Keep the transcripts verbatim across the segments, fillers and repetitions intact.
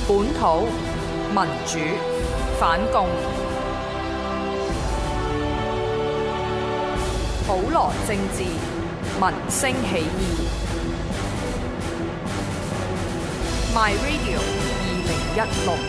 本土民主反共，普羅政治民聲起義。My Radio 二零一六。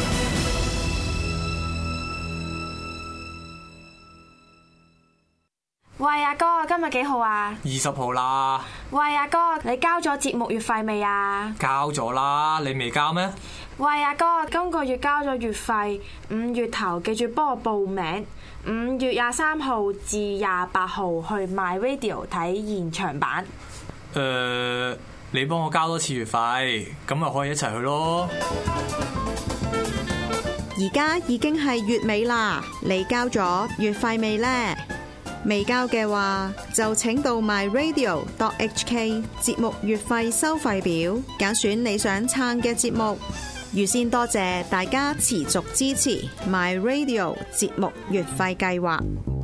喂，阿哥，今日幾號啊？ 二十號啦。 喂，阿哥，你交咗節目月費未啊？ 交咗啦，你未交咩？ 喂，阿哥，今個月交咗月費，五月頭記住幫我報名，五月廿三號至廿八號去 My Radio 睇現場版。 誒、呃，你幫我交多次月費，咁咪可以一齊去咯。 而家已經係月尾啦，你交咗月費未呢？未交嘅話，就請到 my radio dot h k 節目月費收費表，揀選你想撐嘅節目。預先多謝大家持續支持 my radio 節目月費計劃。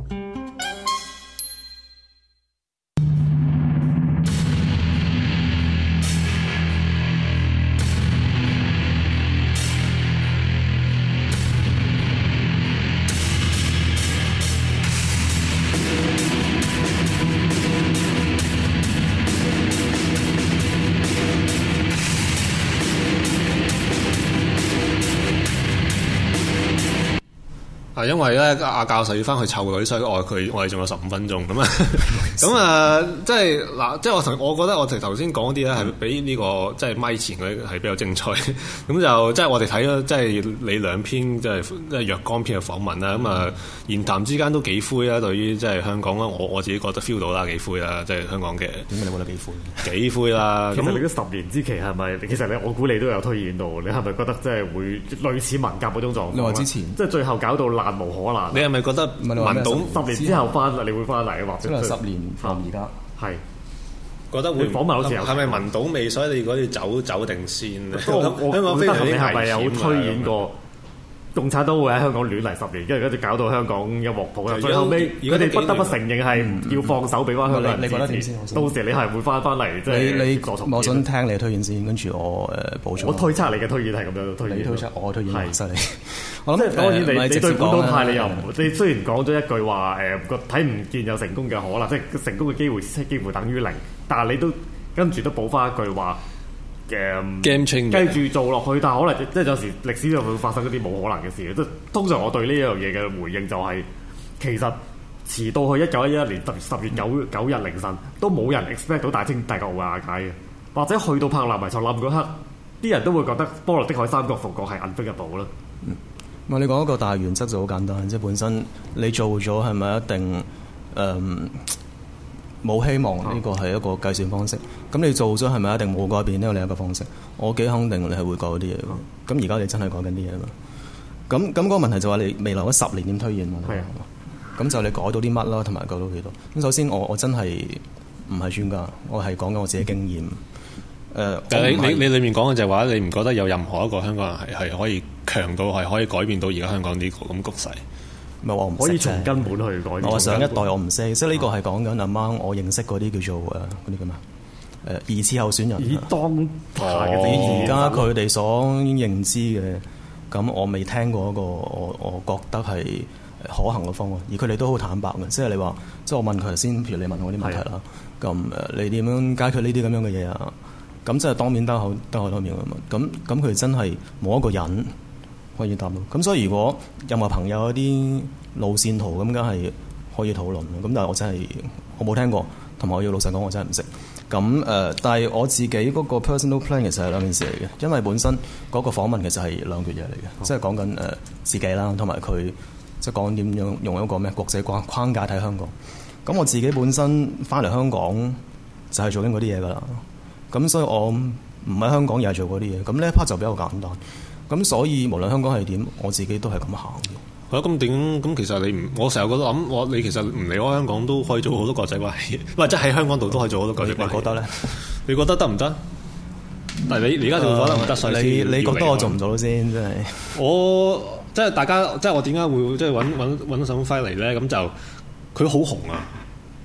啊，因為咧阿教授要翻去湊女，所以我佢我哋仲有十五分鐘咁啊，咁啊，即係嗱，即係我同我覺得我哋頭先講啲咧係比呢個即係咪前嗰啲係比較精彩，咁就即係我哋睇咗即係你兩篇即係即係若干篇嘅訪問啦，咁啊言談之間都幾灰啦，對於即係香港啦，我我自己覺得 feel 到啦幾灰啦，即係香港嘅。點解你覺得幾灰？幾灰啦！ 其實你嗰十年之期係咪？其實你我估你都有推演到，你係咪覺得即係會類似文革嗰種狀況？ 你話之前即係最後搞到爛無可爛。 你係咪覺得文董十年之後翻嚟，你會翻嚟或者即係十年後而家係覺得會訪問好似係咪文董未？所以你如果要走走定先咧？ 我香港非常之危險。 你係咪有推演過？共產黨會喺香港亂嚟十年，跟住跟住搞到香港一鑊泡啦。最後尾佢哋不得不承認係要放手俾翻香港人。 你覺得點先？ 到時你係會翻翻嚟即係你你我想聽你嘅推演先，跟住我誒補充。 我推測你嘅推演係咁樣推演。 你推測我推演係犀利。 我諗即係當然你你對本土派你又唔， 你雖然講咗一句話誒個睇唔見有成功嘅可能，即係成功嘅機會幾乎等於零，但係你都跟住都補翻一句話。嘅 game change 繼續做落去，但係可能即係有時歷史就會發生一啲冇可能嘅事。即係通常我對呢一樣嘢嘅回應就係、是，其實遲到去一九一一年十月九九日凌晨，都冇人 expect 到大清大國瓦解嘅，或者去到柏林圍牆冧嗰刻，啲人都會覺得波羅的海三國復國係 unbreakable 啦。 嗯，我你講一個大原則就好簡單，即係本身你做咗係咪一定誒？嗯冇希望呢個係一個計算方式，咁你做咗係咪一定冇改變呢個另一個方式？我幾肯定你係會改啲嘢嘅。咁而家你真係改緊啲嘢嘛？咁咁嗰個問題就話你未來嗰十年點推演嘛？係啊。咁就你改到啲乜啦，同埋改到幾多？咁首先我我真係唔係專家，我係講緊我自己經驗。誒、呃， 但係你你你裡面講嘅就係話，你唔覺得有任何一個香港人係係可以強到係可以改變到而家香港呢個咁局勢？ 我唔可以從根本去改變。 我上一代我唔識，即係呢個係講緊阿媽我認識嗰啲叫做誒嗰啲叫咩誒二次候選人。 以當下嘅而家佢哋所認知嘅，咁我未聽過一個我我覺得係可行嘅方案，而佢哋都好坦白嘅，即係你話，即係我問佢頭先，譬如你問我啲問題啦，咁誒你點樣解決呢啲咁樣嘅嘢啊？咁即係當面得口得口當面啊嘛。咁咁佢真係冇一個人可以答到，咁所以如果任何朋友有啲路線圖咁，梗係可以討論。咁但係我真係我冇聽過，同埋我要老實講，我真係唔識。咁誒、呃，但係我自己嗰個 personal plan 其實係兩件事嚟嘅，因為本身嗰個訪問其實係兩段嘢嚟嘅，哦、即係講緊誒自己啦，同埋佢即係講點樣用一個咩國際框框架睇香港。咁我自己本身翻嚟香港就係做緊嗰啲嘢㗎啦。咁所以我唔喺香港又係做嗰啲嘢。咁呢一 part 就比較簡單。咁所以無論香港係點，我自己都係咁行嘅。 係啊，咁點？咁其實你唔，我成日覺得諗，我你其實唔離開香港都可以做好多國際關係，或者喺香港度都可以做好多國際關係。你覺得咧？你覺得得唔得？但係你而家就覺得唔得，所以你你覺得我做唔做到先？真係我即係大家，即係我點解會即係揾揾揾沈輝嚟咧？咁就佢好紅啊！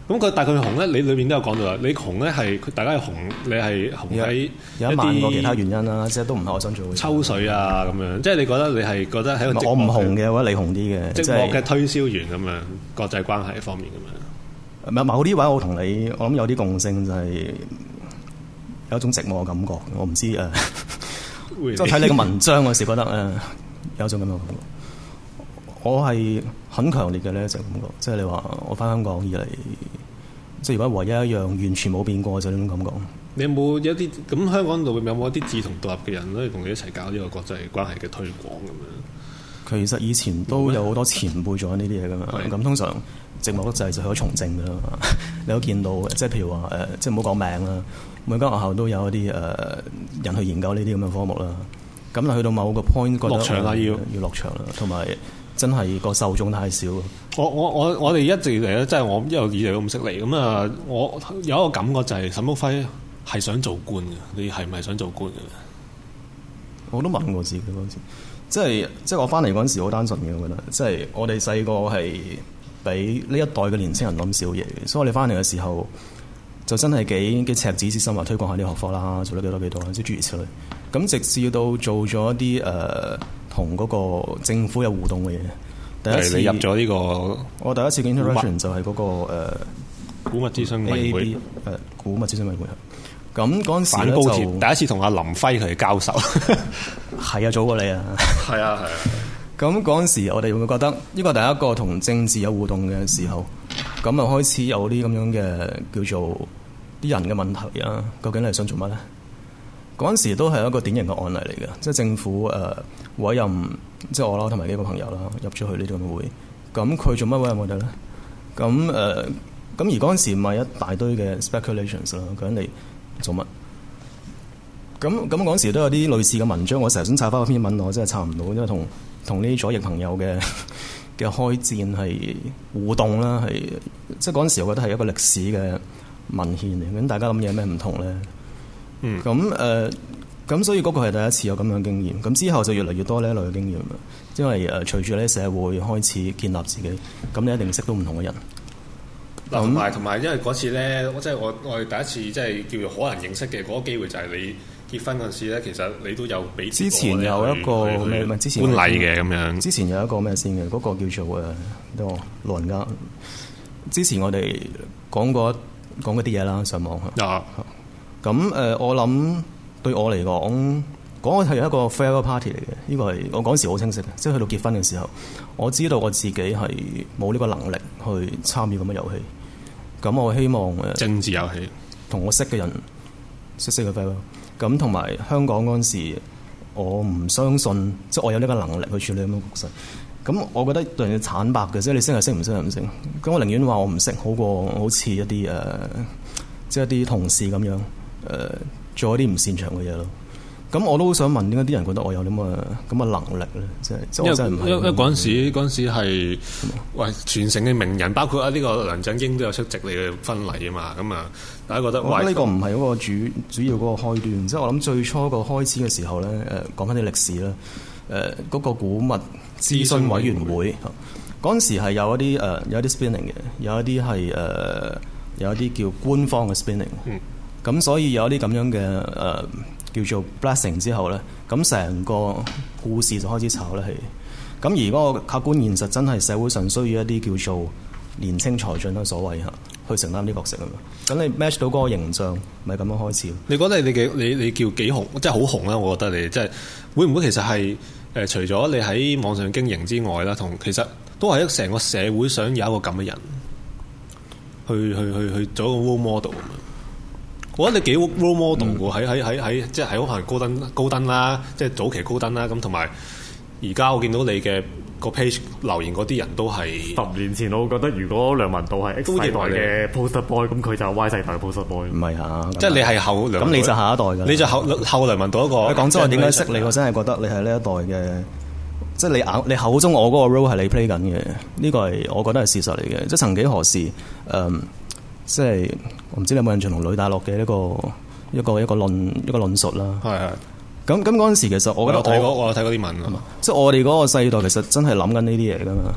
咁佢但係佢紅咧，你裏面都有講到啦。你紅咧係大家係紅，你係紅喺有一萬個其他原因啦，即係都唔係我想做嘅。 抽水啊咁樣，即係你覺得你係覺得喺個我唔紅嘅話，你紅啲嘅， 寂寞嘅推銷員咁樣，國際關係方面咁樣。 唔係某啲位我同你，我諗有啲共性就係有一種寂寞嘅感覺。我唔知誒，即係睇你嘅文章嗰時覺得誒有一種咁嘅感覺。我係很強烈嘅呢一種感覺，即係你話我翻香港以嚟，即係如果唯一一樣完全冇變過就係呢種感覺。 你有冇一啲咁香港度有冇一啲志同道合嘅人可以同你一齊搞呢個國際關係嘅推廣咁樣？ 其實以前都有好多前輩做緊呢啲嘢噶嘛。咁通常寂寞得滯就去咗從政噶啦嘛。你都見到，即係譬如話誒、呃，即係唔好講名啦，每間學校都有一啲誒、呃、人去研究呢啲咁嘅科目啦。咁去到某個 point 覺得落場啦，要要落場啦，同埋。真係個受眾太少。 我我我我哋一直以嚟咧，即係我一路以嚟都唔識嚟。咁啊，我有一個感覺就係沈旭暉係想做官嘅。你係唔係想做官嘅？ 我都問過自己嗰陣時，即係即係我翻嚟嗰陣時好單純嘅，我覺得。即係我哋細個係比呢一代嘅年青人諗少嘢嘅，所以我哋翻嚟嘅時候就真係幾幾赤子之心話推廣下啲學科啦，做得幾多幾多啦，即係諸如此類。咁直至到做咗一啲誒同嗰個政府有互動嘅嘢。第一次你入咗呢、這個， 我第一次嘅 interaction 就係嗰、那個誒古物諮詢委員會， 誒古物諮詢委員會。咁嗰陣時反高鐵，第一次同阿林輝佢哋交手， 係啊，早過你啊， 係啊係啊。 咁嗰陣時我哋會唔會覺得呢個第一個同政治有互動嘅時候，咁啊開始有啲咁樣嘅叫做啲人嘅問題啊？究竟你係想做乜咧？嗰陣時都係一個典型嘅案例嚟嘅，即係政府誒、呃、委任即係我啦，同埋幾個朋友啦入咗去呢啲咁嘅會。咁佢做乜委任我哋咧？咁誒咁而嗰陣時咪一大堆嘅 speculations 啦，究竟你做乜？咁咁嗰陣時都有啲類似嘅文章，我成日想查翻嗰篇文，我真係查唔到，因為同同呢啲左翼朋友嘅嘅開戰係互動啦，係即係嗰陣時我覺得係一個歷史嘅文獻嚟。咁大家諗嘢有咩唔同咧？嗯，咁誒，咁、呃、所以嗰個係第一次有咁樣嘅經驗。咁之後就越嚟越多呢一類嘅經驗，因為誒、呃、隨住呢社會開始建立自己，咁你一定識到唔同嘅人。 嗱、嗯，同埋同埋，因為嗰次咧，即係我我哋第一次即係叫做可能認識嘅嗰個機會，就係你結婚嗰陣時咧，其實你都有俾之前有一個咩咩之前婚禮嘅咁樣。之前有一個咩先嘅？嗰、嗰個叫做誒，呢個老人家。之前我哋講過講嗰啲嘢啦，上網嚇。啊咁誒、呃，我諗對我嚟講，嗰、那個係一個 farewell party 嚟嘅。呢、這個係我嗰時好清晰嘅，即係去到結婚嘅時候，我知道我自己係冇呢個能力去參與咁嘅遊戲。咁我希望誒政治遊戲同我識嘅人識識嘅 farewell。咁同埋香港嗰陣時，我唔相信，即係我有呢個能力去處理咁嘅局勢。咁我覺得對人哋坦白嘅，即係你識係識，唔識係唔識。咁我寧願話我唔識，好過好似一啲誒、呃，即係一啲同事咁樣。誒、呃、做一啲唔擅長嘅嘢咯，咁我都好想問點解啲人覺得我有咁嘅咁嘅能力咧？即係因為真係唔係因為嗰陣時嗰陣時係喂全城嘅名人，包括啊呢個梁振英都有出席你嘅婚禮啊嘛，咁啊大家覺得我覺得呢個唔係嗰個主主要嗰個開端，即係我諗最初個開始嘅時候咧，誒講翻啲歷史啦，誒、呃、嗰、那個古物諮詢委員會嗰陣時係有一啲誒、呃、有一啲 spinning 嘅，有一啲係誒有一啲叫官方嘅 spinning。嗯咁所以有啲咁樣嘅誒、呃、叫做 blessing 之後咧，咁成個故事就開始炒啦起。咁而嗰個客觀現實真係社會上需要一啲叫做年青才俊啦，所謂嚇去承擔啲角色啊嘛。咁你 match 到嗰個形象，咪咁樣開始。你覺得你嘅你你叫幾紅，即係好紅啦？我覺得你即係會唔會其實係誒、呃、除咗你喺網上經營之外啦，同其實都係一成個社會想有一個咁嘅人去去去去做一個 role model 咁樣。我覺得你幾 role model 喎，喺喺喺喺即係喺可能高登高登啦，即係早期高登啦，咁同埋而家我見到你嘅個 page 留言嗰啲人都係十年前，我覺得如果梁文道係 X 世代嘅 poster boy，咁佢就係 Y 世代嘅 poster boy。唔係啊，即係你係後梁，咁你就下一代㗎，你就後後梁文道一個。喺廣州我點解識你？我真係覺得你係呢一代嘅，即係你眼你口中我嗰個 role 係你 play 緊嘅，呢個係我覺得係事實嚟嘅。即係曾幾何時，誒、嗯。即係我唔知你有冇印象同呂大樂嘅一個一個一個論一個論述啦。係係。咁咁嗰陣時其實我覺得我我有睇過我有睇過啲文啊嘛。即係我哋嗰個世代其實真係諗緊呢啲嘢㗎嘛。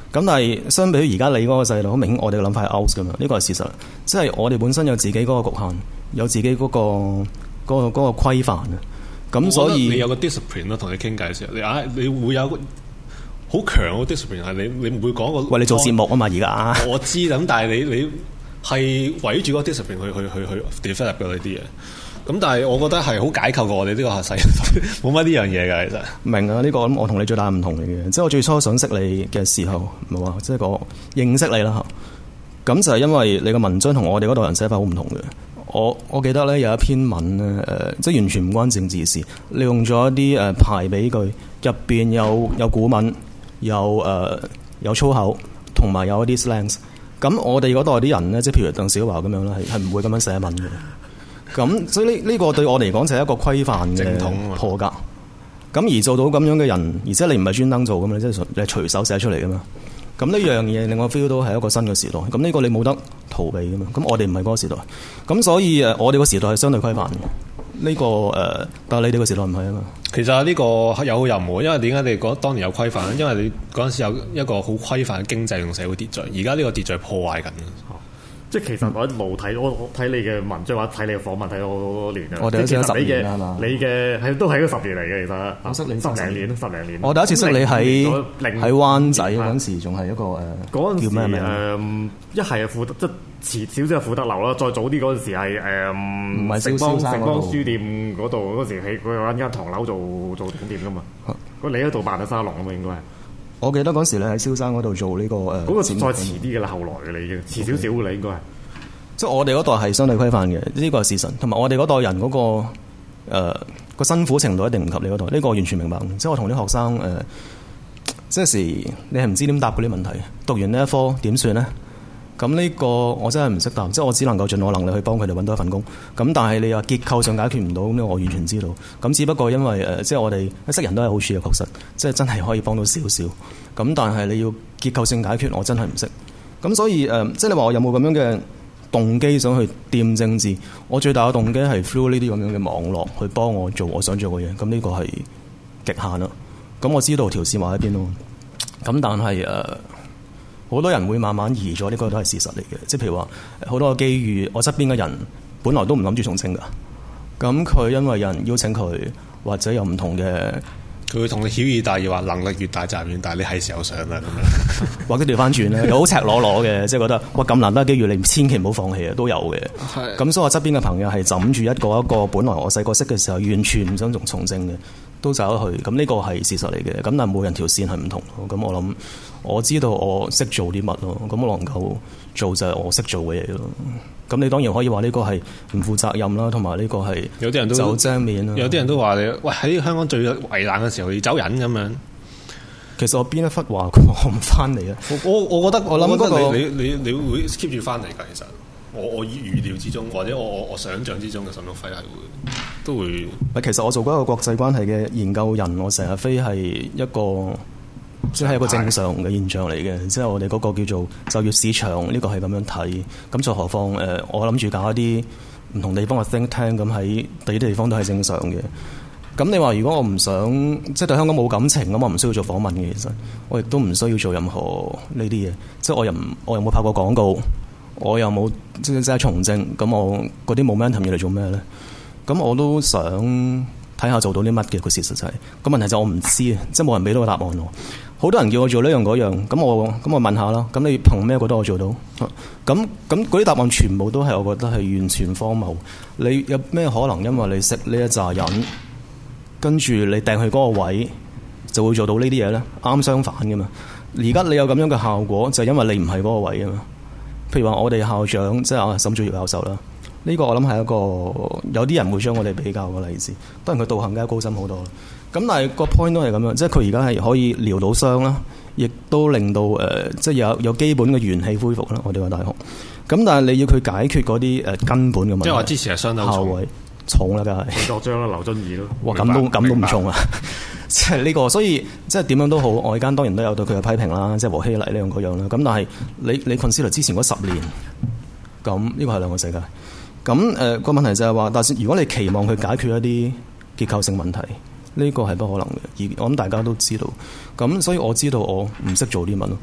咁但係相比於而家你嗰個制度，好明顯我哋嘅諗法係 out 㗎嘛，呢個係事實。即係我哋本身有自己嗰個局限，有自己嗰、嗰個嗰、嗰個嗰、嗰個規範啊。咁所以你有個 discipline 咯，同你傾偈嘅時候，你啊你會有好強嘅 discipline 係你你唔會講個喂你做節目啊嘛而家。 我知咁，但係你你係圍住嗰個 discipline 去去去去 develop 嘅呢啲嘢。咁但係我覺得係好解構過我哋呢個世人，冇乜呢樣嘢㗎其實。明啊，呢、呢個我同你最大唔同嚟嘅，即係我最初想識你嘅時候，唔係話即係個認識你啦嚇。咁就係因為你個文章同我哋嗰代人寫法好唔同嘅。我我記得咧有一篇文咧，誒、呃，即係完全唔關政治事，利用咗一啲誒排比句，入邊有有古文，有誒、呃、有粗口，同埋有一啲 slangs。咁我哋嗰代啲人咧，即係譬如鄧小華咁樣咧，係係唔會咁樣寫文嘅。咁所以呢呢個對我嚟講就係一個規範嘅破格。咁而做到咁樣嘅人，而且你唔係專登做㗎嘛，即係你係隨手寫出嚟㗎嘛。咁呢樣嘢令我 feel 到係一個新嘅時代。咁呢個你冇得逃避㗎嘛。咁我哋唔係嗰個時代。咁所以誒，我哋個時代係相對規範嘅。呢、這個誒、呃，但係你哋個時代唔係啊嘛。 其實呢個有好有唔好，因為點解你講當年有規範？因為你嗰陣時有一個好規範嘅經濟同社會秩序，而家呢個秩序破壞緊。 即係其實我一路睇我我睇你嘅文章或者睇你嘅訪問睇咗好多年啊！ 我第一次識十年啦，係嘛？你嘅係都係嗰十年嚟嘅，其實我識你十零年，十零年。我第一次識你喺喺灣仔嗰陣時，仲係一個誒嗰陣時叫咩名？誒一係啊富德，即係遲少少係富德樓啦。再早啲嗰陣時係誒唔係城邦城邦書店嗰度嗰時喺佢揾間唐樓做做總店噶嘛。咁你喺度辦咗沙龍啊嘛，應該係。我記得嗰時你喺蕭山嗰度做呢、這個誒，嗰、呃、個再遲啲嘅啦，後來嘅你已經遲少少嘅啦，應該係。即係我哋嗰代係相對規範嘅，呢、這個係事實。同埋我哋嗰代人嗰、那個誒個、呃、辛苦程度一定唔及你嗰代，呢、這個完全明白。即係我同啲學生誒，即、呃、係時你係唔知點答嗰啲問題，讀完呢一科點算咧？咁呢個我真係唔識答，即係我只能夠盡我能力去幫佢哋揾到一份工。咁但係你話結構上解決唔到，咁我完全知道。咁只不過因為誒、呃，即係我哋識人都係好處嘅，確實，即係真係可以幫到少少。咁但係你要結構性解決，我真係唔識。咁所以誒、呃，即係你話我有冇咁樣嘅動機想去掂政治？我最大嘅動機係 through 呢啲咁樣嘅網絡去幫我做我想做嘅嘢。咁呢個係極限啦。咁我知道條線畫喺邊咯。咁但係誒。呃好多人會慢慢移咗，呢、這個都係事實嚟嘅。即係譬如話，好多個機遇，我側邊嘅人本來都唔諗住從政㗎。咁佢因為有人邀請佢，或者有唔同嘅，佢會同你曉以大義話能力越大責任越大，你係時候上啦咁樣。或者調翻轉咧，又好赤裸裸嘅，即係覺得哇咁難得嘅機遇，你千祈唔好放棄啊，都有嘅。咁所以我側邊嘅朋友係枕住一個一個，本來我細個識嘅時候完全唔想從從政嘅，都走咗去。咁呢個係事實嚟嘅。咁但係每人條線係唔同。咁我諗。我知道我識做啲乜咯，咁我能夠做就係我識做嘅嘢咯。咁你當然可以話呢個係唔負責任啦，同埋呢個係有啲人都走正面啦。有啲人都話你喂喺香港最危難嘅時候要走人咁樣。其實我邊一忽話我唔翻嚟啊？我我覺得我諗嗰、那個你你你，你會 keep 住翻嚟㗎。其實我我預料之中，或者我我我想象之中嘅沈旭輝係會都會。其實我做嗰個國際關係嘅研究人，我成日飛係一個。即係一個正常嘅現象嚟嘅，即係我哋嗰個叫做就業市場呢、這個係咁樣睇。咁就何況誒、呃，我諗住搞一啲唔同地方嘅 think tank，咁喺第啲地方都係正常嘅。咁你話如果我唔想即係對香港冇感情，咁我唔需要做訪問嘅。其實我亦都唔需要做任何呢啲嘢。即係我又唔我又冇拍過廣告，我又冇即係即係從政。咁我嗰啲 momentum 要嚟做咩咧？咁我都想睇下做到啲乜嘅。個事實就係、是、個問題就我唔知啊，即係冇人俾到個答案我。好多人叫我做呢樣嗰樣，咁我咁我問下啦。咁你憑咩覺得我做到？咁咁嗰啲答案全部都係我覺得係完全荒謬。你有咩可能因為你識呢一紮人，跟住你掟去嗰個位就會做到呢啲嘢咧？啱相反噶嘛。而家你有咁樣嘅效果，就係、因為你唔係嗰個位啊嘛。譬如話我哋校長即係阿沈祖堯教授啦，呢、呢個我諗係一個有啲人會將我哋比較嘅例子，當然佢道行梗係高深好多。咁但係個 point 都係咁樣，即係佢而家係可以療到傷啦，亦都令到誒、呃，即係有有基本嘅元氣恢復啦。我哋個大學，咁但係你要佢解決嗰啲誒根本嘅問題，即係話之前係傷得好重，重啦，梗係李國章啦、劉遵義咯。哇，咁都咁都唔重啊！即係呢個，所以即係點樣都好，外間當然都有對佢嘅批評啦，即係和稀泥呢樣嗰樣啦。咁但係你你 consider 之前嗰十年，咁呢個係兩個世界。咁誒個問題就係話，但係如果你期望佢解決一啲結構性問題。呢個係不可能嘅，而我諗大家都知道。咁所以我知道我唔識做啲乜咯。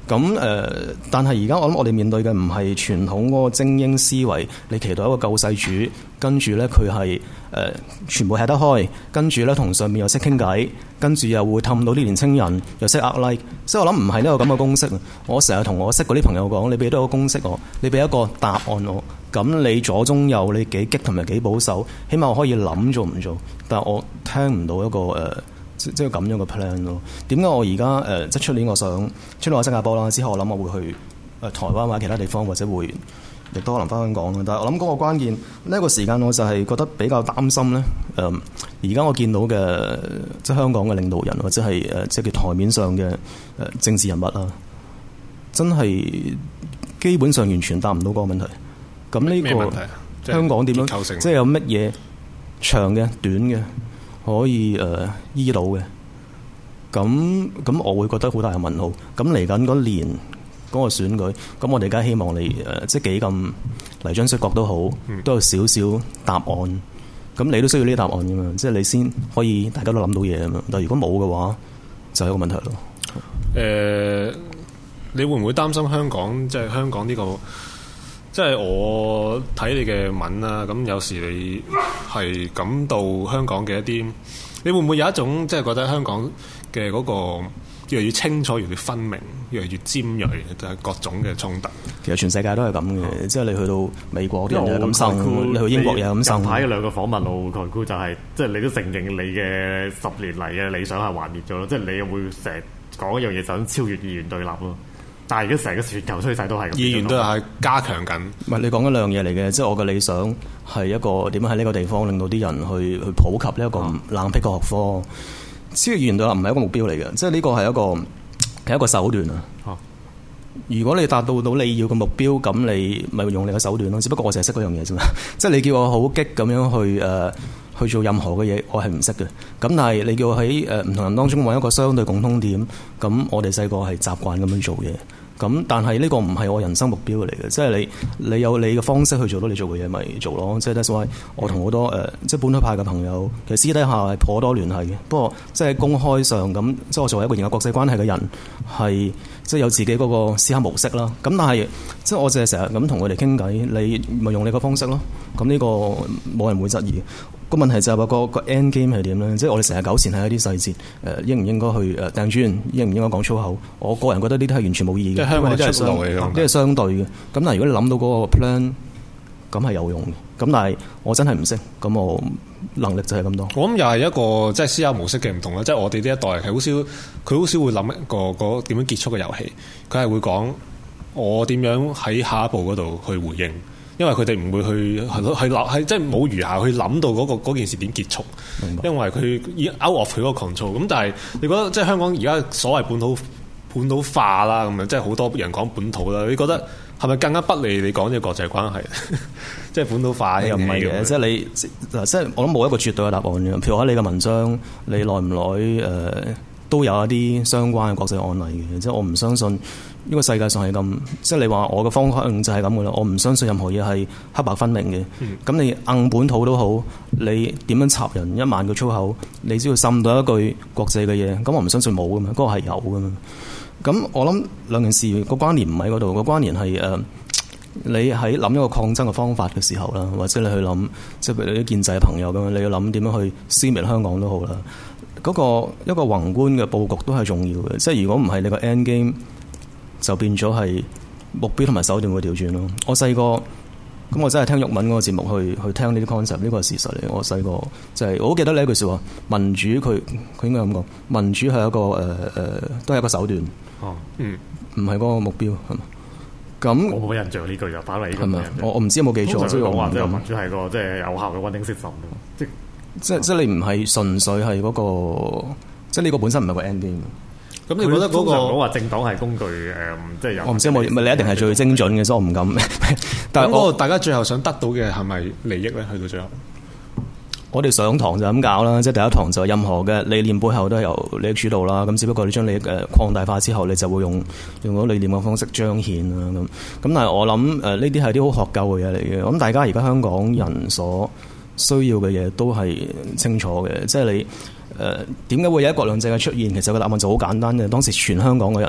咁誒、呃，但係而家我諗我哋面對嘅唔係傳統嗰個精英思維，你期待一個救世主，跟住咧佢係誒全部吃得開，跟住咧同上面又識傾偈，跟住又會氹到啲年青人，又識呃 like，所以我諗唔係呢個咁嘅公式。我成日同我識嗰啲朋友講，你俾多個公式我，你俾一個答案我，咁你左中右你幾激同埋幾保守，起碼我可以諗做唔做，但係我聽唔到一個誒。呃即係咁樣嘅 plan 咯。點解我而家誒即係出年我想出年我新加坡啦，之後我諗我會去誒、呃、台灣或者其他地方，或者會亦都可能翻香港啦。但係我諗嗰個關鍵呢一、這個時間，我就係覺得比較擔心咧。誒而家我見到嘅即係香港嘅領導人，或者係誒即係叫台面上嘅誒政治人物啊，真係基本上完全答唔到嗰個問題。咁呢、這個問題、啊、 香港點樣？即係有乜嘢長嘅、短嘅？可以誒、呃、醫到嘅，咁咁我會覺得好大嘅問號。咁嚟緊嗰年嗰個選舉，咁我哋而家希望你誒、呃，即係幾咁泥漿摔角都好，都有少少答案。咁你都需要呢啲答案㗎嘛，即係你先可以大家都諗到嘢啊嘛。但係如果冇嘅話，就係一個問題咯。 誒、呃，你會唔會擔心香港即係、就是、香港呢、這個？即係我睇你嘅文啦，咁有時你係感到香港嘅一啲，你會唔會有一種即係覺得香港嘅嗰個越嚟越清楚、越嚟越分明、越嚟越尖鋭，就係各種嘅衝突。其實全世界都係咁嘅，嗯、即係你去到美國啲人又咁生，你去英國又咁生。 近排兩個訪問我概估就係、是，即係你都承認你嘅十年嚟嘅理想係幻滅咗咯，即係你又會成日講一樣嘢，想超越二元對立咯。但係而家成個全球趨勢都係二元都係加強緊。 唔係你講緊兩樣嘢嚟嘅，即係我嘅理想係一個點樣喺呢個地方令到啲人去去普及呢一個冷僻嘅學科。超越二元對立唔係一個目標嚟嘅，即係呢個係一個係一個手段啊。如果你達到到你要嘅目標，咁你咪用你嘅手段咯。只不過我淨係識嗰樣嘢啫嘛。即係你叫我好激咁樣去誒、呃、去做任何嘅嘢，我係唔識嘅。咁但係你叫我喺誒唔同人當中揾一個相對共通點，咁我哋細個係習慣咁樣做嘢。咁但係呢個唔係我人生目標嚟嘅，即係你你有你嘅方式去做到你做嘅嘢，咪做咯。即係 that's why 我同好多誒、呃、即係本土派嘅朋友，其實私底下係頗多聯繫嘅。不過即係公開上咁，即係我作為一個研究國際關係嘅人，係即係有自己嗰個思考模式啦。咁但係即係我淨係成日咁同佢哋傾偈，你咪用你個方式咯。咁呢個冇人會質疑。個問題就係話個個 end game 係點咧？即係我哋成日糾纏喺一啲細節，誒、呃、應唔應該去誒掟磚，應唔應該講粗口？我個人覺得呢啲係完全冇意義嘅。即係香港啲出路嚟嘅，呢係相對嘅。咁但係如果你諗到嗰個 plan，咁係有用嘅。咁但係我真係唔識，咁我能力就係咁多。我諗又係一個即係思考模式嘅唔同啦。即係我哋呢一代係好少，佢好少會諗一個個點樣結束嘅遊戲。佢係會講我點樣喺下一步嗰度去回應。因為佢哋唔會去係咯，係諗係即係冇餘下去諗到嗰、嗰個嗰件事點結束，明白。因為佢已經 out of 佢嗰個 control。咁但係你覺得即係香港而家所謂本土本土化啦，咁樣即係好多人講本土啦，你覺得係咪更加不利你講呢個國際關係？即係本土化又唔係嘅，即係你即係我諗冇一個絕對嘅答案嘅。譬如話你嘅文章，你耐唔耐誒都有一啲相關嘅國際案例嘅，即係我唔相信。呢個世界上係咁，即係你話我嘅方向就係咁嘅啦。我唔相信任何嘢係黑白分明嘅。咁、嗯、你硬本土都好，你點樣插人一萬個粗口，你只要滲到一句國際嘅嘢，咁我唔相信冇噶嘛，嗰、嗰個係有噶嘛。咁我諗兩件事個關聯唔喺嗰度，個關聯係誒、呃、你喺諗一個抗爭嘅方法嘅時候啦，或者你去諗，即係譬如你啲建制嘅朋友咁樣，你要諗點樣去消滅香港都好啦。嗰、嗰個一個宏觀嘅佈局都係重要嘅，即係如果唔係你個 end game。就變咗係目標同埋手段會調轉咯。我細個咁，我真係聽毓民嗰個節目去去聽呢啲 concept，呢個係事實嚟。我細個就係、是、我好記得呢一句説話：民主佢佢應該咁講，民主係一個誒誒、呃呃，都係一個手段。哦，嗯，唔係嗰個目標係嘛？咁我冇印象呢句就反嚟呢個係我我唔知有冇記錯，所以我話即係民主係個即係有效嘅穩定system咯。即即即你唔係純粹係嗰、那個，即係呢個本身唔係個 end game。咁你覺得嗰個講話政黨係工具誒，即係有我唔知有冇，咪你一定係最精準嘅，所以我唔敢。但係我大家最後想得到嘅係咪利益咧？去到最後，我哋上堂就咁搞啦，即係第一堂就任何嘅理念背後都係由利益主導啦。咁只不過你將利益誒擴大化之後，你就會用用嗰理念嘅方式彰顯啦。咁咁，但係我諗誒呢啲係啲好學究嘅嘢嚟嘅。咁大家而家香港人所需要嘅嘢都係清楚嘅，即係你。誒點解會有一國兩制嘅出現？其實個答案就好簡單嘅。當時全香港嘅人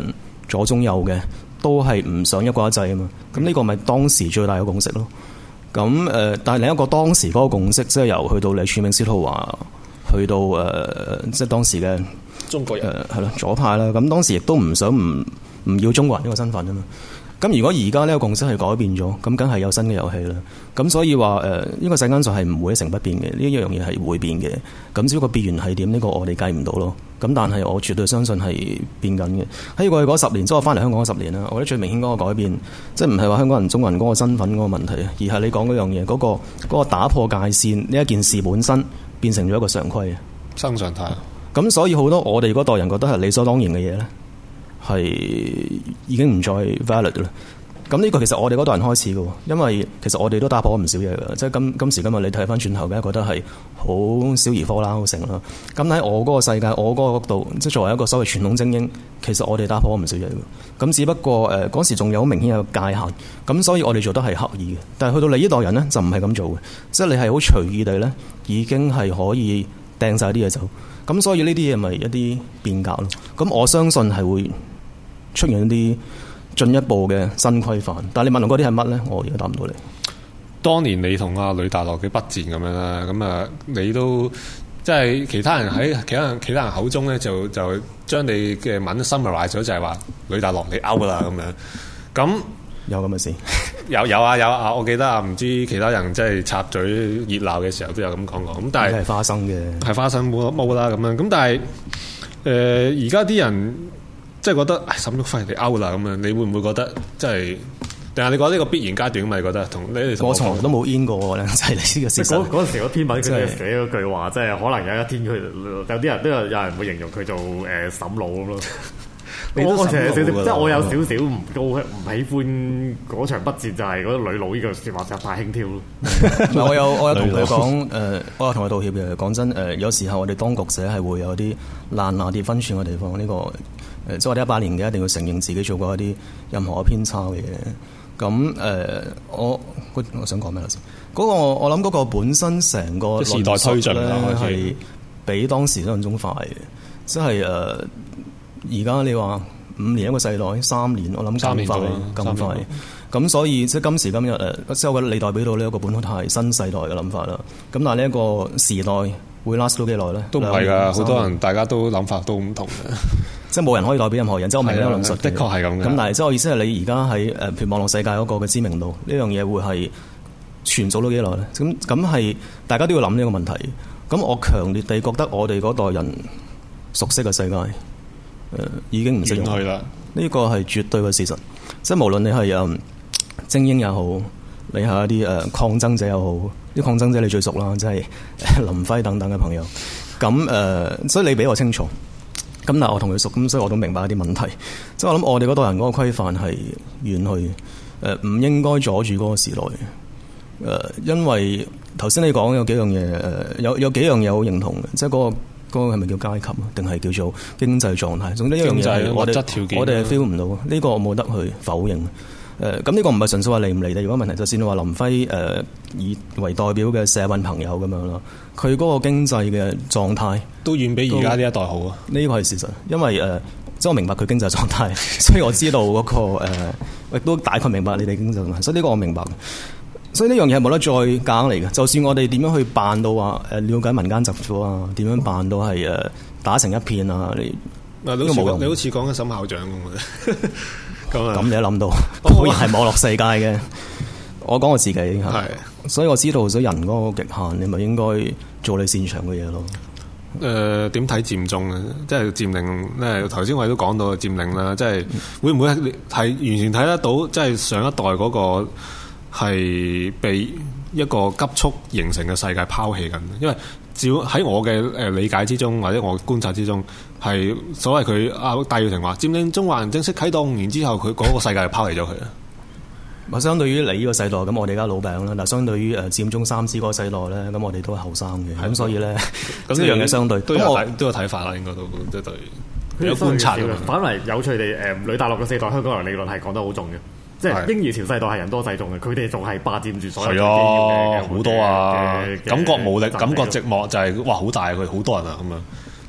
左中右嘅都係唔想一國一制啊嘛。咁呢個咪當時最大嘅共識咯。咁誒、呃，但係另一個當時嗰個共識，即係由去到李柱銘、司徒華，去到誒、呃，即係當時嘅中國人誒係咯左派啦。咁當時亦都唔想唔唔要中國人呢個身份啊嘛。咁如果而家呢個共識係改變咗，咁梗係有新嘅遊戲啦。咁所以話誒，呢、呃呢個世間上係唔會一成不變嘅，呢一樣嘢係會變嘅。咁只不過變完係點，呢、呢個我哋計唔到咯。咁但係我絕對相信係變緊嘅。喺過去嗰十年，即係我翻嚟香港嗰十年啦，我覺得最明顯嗰個改變，即係唔係話香港人、中國人嗰個身份嗰個問題，而係你講嗰樣嘢，嗰、嗰個嗰個打破界線呢一件事本身變成咗一個常規啊， 新常態。 咁所以好多我哋嗰代人覺得係理所當然嘅嘢咧，係已經唔再 valid 啦。咁呢個其實我哋嗰代人開始嘅，因為其實我哋都打破咗唔少嘢嘅，即係今今時今日你睇翻轉頭，梗係覺得係好小兒科啦，好成啦。咁喺我嗰個世界，我嗰個角度，即係作為一個所謂傳統精英，其實我哋打破咗唔少嘢嘅。咁只不過誒嗰時仲有好明顯有界限，咁所以我哋做得係刻意嘅。但係去到你呢代人呢，就唔係咁做嘅，即係你係好隨意地呢，已經係可以掟晒啲嘢走。咁所以呢啲嘢咪一啲變革咯。咁我相信係會出現一啲進一步嘅新規範，但係你問我嗰啲係乜咧？我而家答唔到你。 當年你同阿呂大樂嘅筆戰咁樣啦，咁啊你都即係其他人喺其他人其他人口中咧，就就將你嘅文 summarize 咗，就係話呂大樂你 out 啦咁樣。咁有咁嘅事？ 有有啊有啊！我記得啊，唔知其他人即係插嘴熱鬧嘅時候都有咁講過。咁但係係花生嘅， 係花生冇冇啦咁樣。咁但係誒而家啲人。即係覺得，唉，沈旭暉你 out 啦咁樣，你會唔會覺得即係？定係你覺得呢個必然階段咪覺得同你哋？我從來都冇 in 過咧，就係你呢個事實。 嗰嗰陣時嗰篇文佢哋寫嗰句話，即係可能有一天佢有啲人都有有人會形容佢做誒沈老咁咯。我我其實即係我有少少唔高唔喜歡嗰場筆戰，就係嗰個呂老呢句説話實在太輕佻咯。 我有我有同佢講誒，我有同佢道歉嘅。講真誒、呃，有時候我哋當局者係會有啲爛拿跌分寸嘅地方，呢、這個。誒，即係我哋一八年嘅一定要承認自己做過一啲任何偏差嘅嘢。咁誒、呃，我我想講咩先？嗰、那個我諗嗰個本身成個時代推進咧係比當時想像中快嘅。即係誒，而家你話五年一個世代，三年我諗咁快，咁快。咁所以即係今時今日誒，即係我覺得你代表到呢一個本土派新世代嘅諗法啦。咁但係呢一個時代會 last 到幾耐咧？都唔係㗎， 好多人大家都諗法都唔同嘅。 即係冇人可以代表任何人，即係我明呢個論述， 的確係咁嘅。 咁但係即係我意思係你而家喺誒譬如網絡世界嗰個嘅知名度，呢樣嘢會係存續到幾耐咧？咁咁係大家都要諗呢個問題。咁我強烈地覺得我哋嗰代人熟悉嘅世界誒、呃、已經唔適用啦。呢個係絕對嘅事實。即係無論你係誒精英又好，你係一啲誒抗爭者又好，啲抗爭者你最熟啦，即係林輝等等嘅朋友。咁誒、呃，所以你比我清楚。咁但係我同佢熟，咁所以我都明白一啲問題。即係我諗我哋嗰代人嗰個規範係遠去，誒、呃、唔應該阻住嗰個時代。誒、呃，因為頭先你講有幾樣嘢，誒、呃、有有幾樣嘢好認同嘅，即係嗰、嗰個嗰、嗰個係咪叫階級啊？定係叫做經濟狀態？總之一樣嘢我哋我哋係 feel 唔到，呢、呢個我冇得去否認。誒咁呢個唔係純粹話離唔離地，如果問題就算話林輝誒、呃、以為代表嘅社運朋友咁樣啦，佢嗰個經濟嘅狀態都遠比而家呢一代好啊！ 呢個係事實，因為誒、呃、即係我明白佢經濟狀態，所以我知道嗰、嗰個誒，亦、呃、都大概明白你哋經濟狀態，所以呢個我明白。所以呢樣嘢係冇得再夾硬嚟嘅。就算我哋點樣去辦到話誒了解民間疾苦啊，點樣辦到係誒、呃、打成一片啊？你嗱，你好似你好似講緊沈校長咁咁啊！ 咁你一諗到，果然係網絡世界嘅。我講我自己係，所以我知道咗人嗰個極限，你咪應該做你擅長嘅嘢咯。 誒、呃，點睇佔中咧？即係佔領咧？頭先我哋都講到佔領啦，即係會唔會係完全睇得到？即係上一代嗰個係被一個急速形成嘅世界拋棄緊，因為照喺我嘅誒理解之中，或者我觀察之中，係所謂佢阿戴耀廷話佔領中環正式啟動，然之後佢嗰個世界就拋棄咗佢啦。 咪相對於你呢個世代，咁我哋而家老餅啦。但相對於誒佔中三子嗰個世代咧，咁我哋都係後生嘅，咁所以咧，咁呢樣嘢相對都有睇都有睇法啦，應該都即係對有觀察。 反為有趣地誒，呂大樂嘅四代香港人理論係講得好重嘅。即係嬰兒潮世代係人多勢眾嘅，佢哋仲係霸佔住所有嘅機要嘅， 好多啊！感覺無力，感覺寂寞，就係、是、哇好大佢好多人啊咁樣。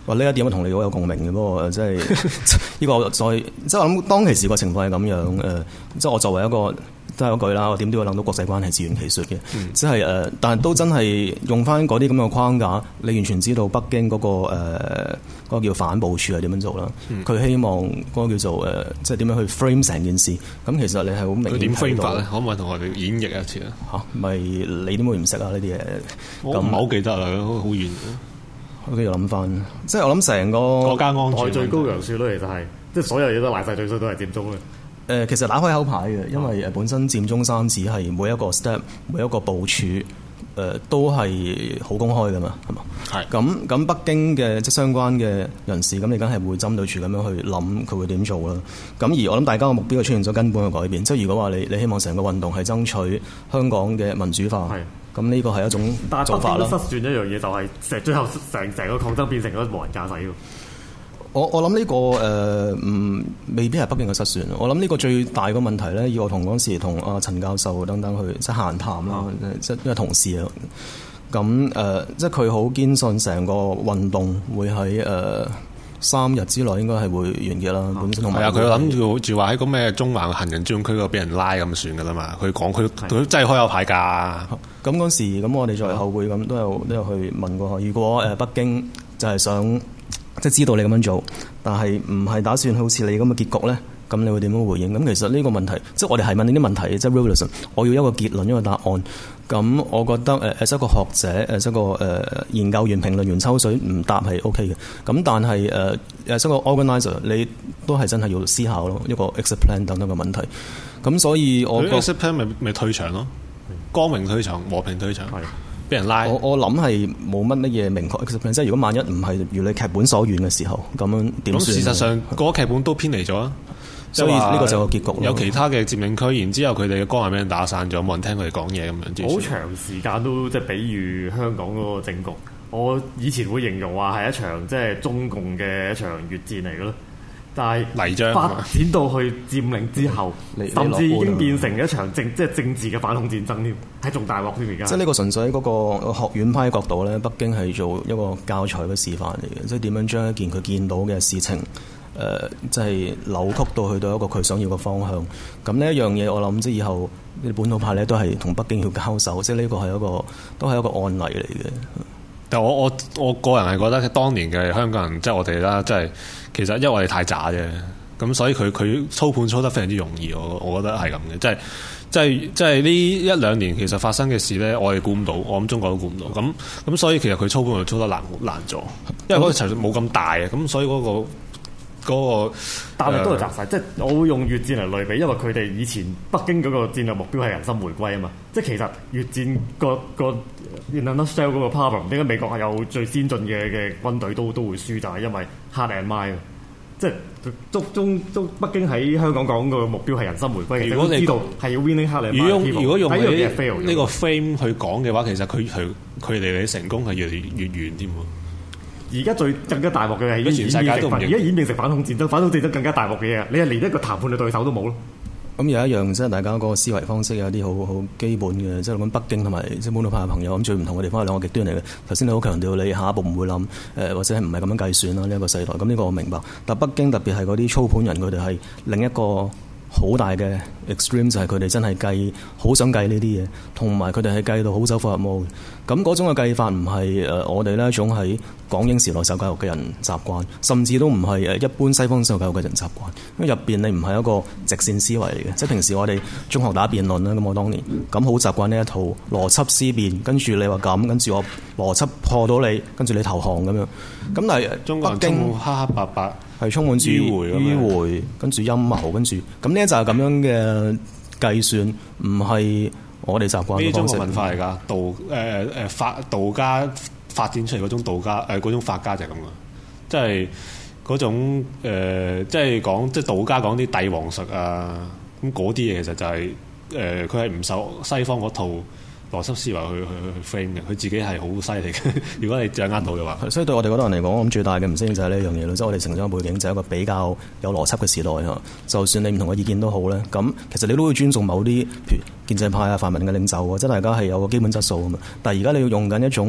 哇！呢一點我同你好有共鳴嘅，不過即係呢個再即係我諗當其時個情況係咁樣誒、呃，即係我作為一個都係嗰句啦，我點都要諗到國際關係自圓其說嘅，嗯、即係誒、呃，但係都真係用翻嗰啲咁嘅框架，你完全知道北京嗰、嗰個誒、呃嗰個叫反部署係點樣做啦。佢、嗯、希望嗰個叫做誒、呃，即係點樣去 frame 成件事。咁其實你係好明顯睇到。佢點 frame 法咧？可唔可以同我哋演繹一次啊？嚇，咪你點會唔識啊？呢啲嘢我唔係好記得啦，好遠。 我繼續諗翻，即係我諗成個國家安全代罪羔羊樹咯，其實係即係所有嘢都賴晒罪衰，都係佔中嘅。誒、 呃，其實打開口牌嘅，因為誒本身佔中三子係每一個 step、每一個部署，誒、呃、都係好公開㗎嘛，係嘛？係是。咁咁北京嘅即係相關嘅人士，咁你梗係會針對住咁樣去諗佢會點做啦。咁而我諗大家嘅目標係出現咗根本嘅改變，即係如果話你你希望成個運動係爭取香港嘅民主化。咁呢個係一種做法啦。但係北京都失算一樣嘢，就係成最後成成個抗爭變成咗無人駕駛喎。我我諗呢、這個誒，嗯、呃，未必係北京嘅失算。我諗呢個最大嘅問題咧，以我同嗰時同阿陳教授等等去即係閒談啦，即係因為同事啊。咁誒、呃，即係佢好堅信成個運動會喺誒。呃三日之內應該係會完結啦。本身同埋係啊，佢諗住住話喺個咩中環行人專用區嗰度俾人拉咁算噶啦嘛。佢講佢佢真係開有牌㗎。 咁嗰時咁我哋作為後輩咁都有都有去問過。如果誒北京就係想即係知道你咁樣做，但係唔係打算好似你咁嘅結局咧？咁你會點樣回應？咁其實呢個問題，即係我哋係問呢啲問題，即係 realism， 我要一個結論，一個答案。咁我覺得誒誒，一個學者誒，一個誒研究員、評論員抽水唔答係 OK 嘅。咁但係誒誒，一個 organizer，你都係真係要思考咯，一個 exit plan 等等嘅問題。咁所以我覺得 exit plan 咪咪退場咯，光明退場、和平退場，係俾人拉。 我我諗係冇乜乜嘢明確 exit plan，即係如果萬一唔係如你劇本所願嘅時候，咁樣點算？ 咁事實上嗰個劇本都偏離咗啊。 所以呢個就係個結局。 有其他嘅佔領區，然之後佢哋嘅光係俾人打散咗，冇人聽佢哋講嘢咁樣。 好長時間都即係比喻香港嗰個政局。我以前會形容話係一場即係中共嘅一場越戰嚟嘅咯。但係發展到去佔領之後，甚至已經變成一場政即係政治嘅反恐戰爭添，係仲大鑊添而家。 即係呢個純粹喺嗰個學院派角度咧，北京係做一個教材嘅示範嚟嘅，即係點樣將一件佢見到嘅事情。誒、呃，即係扭曲到去到一個佢想要嘅方向。咁呢一樣嘢，我諗即係以後呢本土派咧都係同北京要交手。即係呢個係一個都係一個案例嚟嘅。 但我我我個人係覺得，當年嘅香港人即係我哋啦，即係其實因為我哋太渣啫。咁所以佢佢操盤操得非常之容易。我我覺得係咁嘅，即係即係即係呢一兩年其實發生嘅事咧，我哋估唔到，我諗中國都估唔到。咁咁所以其實佢操盤就操得難難咗，因為嗰個場冇咁大啊。咁所以嗰、嗰個。嗰個但係都係砸晒，即係我會用越戰嚟類比，因為佢哋以前北京嗰個戰略目標係人心回歸啊嘛。即係其實越戰個個 in a nutshell 嗰個 problem， 點解美國係有最先進嘅嘅軍隊都都會輸，就係因為 heart and mind。即係中中中北京喺香港講個目標係人心回歸。如果你知道係要 winning heart and mind，如果如果用呢個 frame 去講嘅話，其實佢佢佢哋嘅成功係越嚟越遠添喎。 而家最更加大鑊嘅係演變成而家演變成反恐戰爭，反恐戰爭更加大鑊嘅嘢，你係連一個談判嘅對手都冇咯。 咁有一樣即係大家嗰個思維方式有啲好好基本嘅，即係講北京同埋即係本土派嘅朋友咁最唔同嘅地方係兩個極端嚟嘅。頭先你好強調你下一步唔會諗誒、呃，或者係唔係咁樣計算啦呢一個世代。咁呢個我明白，但北京特別係嗰啲操盤人，佢哋係另一個好大嘅 extreme， 就係佢哋真係計好想計呢啲嘢，同埋佢哋係計到好走火入魔。咁嗰種嘅計法唔係誒我哋呢一種喺港英時代受教育嘅人習慣，甚至都唔係誒一般西方受教育嘅人習慣。因為入邊你唔係一個直線思維嚟嘅，即係平時我哋中學打辯論啦，咁我當年咁好習慣呢一套邏輯思辯，跟住你話咁，跟住我邏輯破到你，跟住你投降咁樣。咁但係北京黑黑白白係充滿住迂迴，跟住陰謀，跟住咁呢就係咁樣嘅計算，唔係我哋習慣嘅方式。呢種中國文化嚟㗎，道誒誒法道家發展出嚟嗰種道家誒嗰種法家就係咁嘅，即係嗰種誒即係講即係道家講啲帝王術啊，咁嗰啲嘢其實就係誒佢係唔受西方嗰套邏輯思維去去去 frame 嘅，佢自己係好犀利嘅。如果你掌握到嘅話，所以對我哋嗰代人嚟講，我諗最大嘅唔適應就係呢一樣嘢咯。即係我哋成長嘅背景就係一個比較有邏輯嘅時代嚇。就算你唔同嘅意見都好咧，咁其實你都會尊重某啲譬如建制派啊、泛民嘅領袖啊，即係大家係有個基本質素啊嘛。但係而家你要用緊一種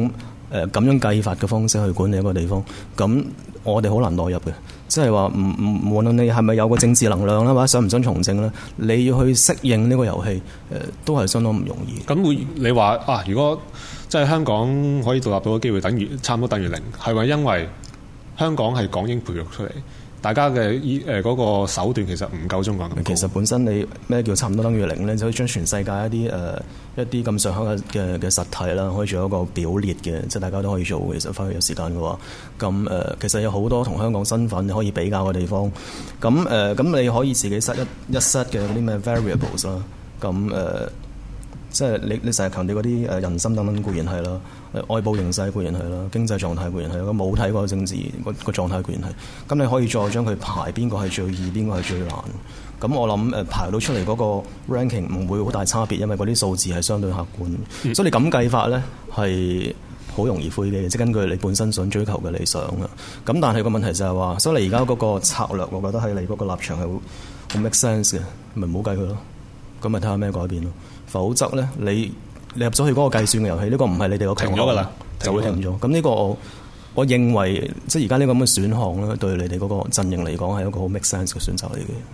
誒咁樣計法嘅方式去管理一個地方，咁我哋好難代入嘅。即係話唔唔無論你係咪有個政治能量啦，或者想唔想從政咧，你要去適應呢個遊戲，誒、呃、都係相當唔容易。 咁會你話啊，如果即係香港可以獨立到嘅機會等於差唔多等於零，係咪因為香港係港英培育出嚟？大家嘅依誒嗰個手段其實唔夠中國人咁高。其實本身你咩叫差唔多等於零咧，就可以將全世界一啲誒、呃、一啲咁上下嘅嘅嘅實體啦，可以做一個表列嘅，即係大家都可以做。其實翻去有時間嘅話，咁誒、呃、其實有好多同香港身份可以比較嘅地方。咁誒咁你可以自己 set 一一 set 嘅嗰啲咩 variables 啦。咁誒、呃、即係你你成日強調嗰啲誒人心等等固然係啦。外部形勢固然係啦，經濟狀態固然係，咁冇睇過政治個個狀態固然係。咁你可以再將佢排邊個係最易，邊個係最難。咁我諗誒排到出嚟嗰個 ranking 唔會好大差別，因為嗰啲數字係相對客觀。嗯、所以你咁計法咧係好容易灰機嘅，即係根據你本身想追求嘅理想啊。咁但係個問題就係話，所以你而家嗰個策略，我覺得喺你嗰個立場係好好 make sense 嘅，咪唔好計佢咯。咁咪睇下咩改變咯。否則咧，你你入咗去嗰個計算嘅遊戲，呢、這個唔係你哋個停咗噶啦，就會停咗。咁呢個我我認為，即係而家呢個咁嘅選項咧，對你哋嗰個陣營嚟講係一個好 make sense 嘅選擇嚟嘅。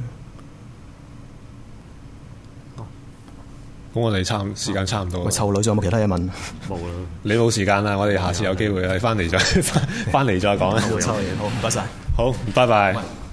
咁我哋差時間差唔多。 喂，臭女仲有冇其他嘢問？ 冇啦， 你冇時間啦，我哋下次有機會你翻嚟再翻嚟再講啦。 好，唔該晒。 好，拜拜。